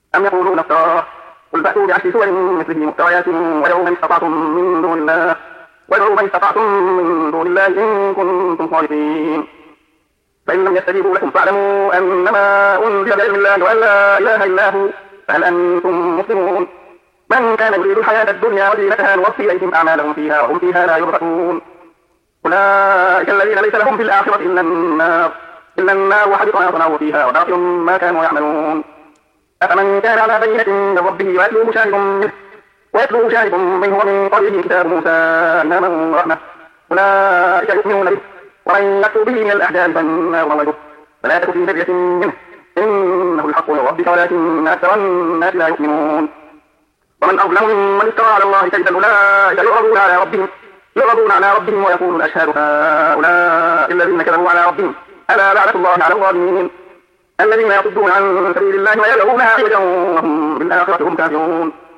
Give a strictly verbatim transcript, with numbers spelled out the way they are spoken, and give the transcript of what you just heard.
أم يقولون افتراه قل فأتوا بعشر سور مثله مفتريات ودعوا من استطعتم من دون الله وادعوا من استطعتم من دون الله إن كنتم صادقين فإن لم يستجيبوا لكم فاعلموا أنما أنزل بعلم الله وأن لا إله إلا هو فهل أنتم مسلمون من كان يريد الحياة الدنيا وزينتها نوفي إليهم أعمالهم فيها وهم فيها لا يبخسون أولئك الذين ليس لهم في الآخرة إلا النار إلا النار وحبط ما صنعوا فيها وباطل ما كانوا يعملون أفمن كان على بينة من ربه ويتلوه شاهد منه ويتلوه شاهد منه ومن قبله كتاب موسى إماما ورحمة أولئك يؤمنون به ومن يكفر به من الأحزاب فالنار موعده فلا تك في مرية منه إنه الحق من ربك ولكن أكثر الناس لا يؤمنون ومن أظلم ممن افترى على الله كذبا أولئك يعرضون على ربهم يعرضون على ربهم ويقول الأشهاد هؤلاء الذين كذبوا على ربهم ألا لعنة الله على الظالمين الذين يصدون عن سبيل الله ويبغونها عوجا وهم بالآخرة هم كافرون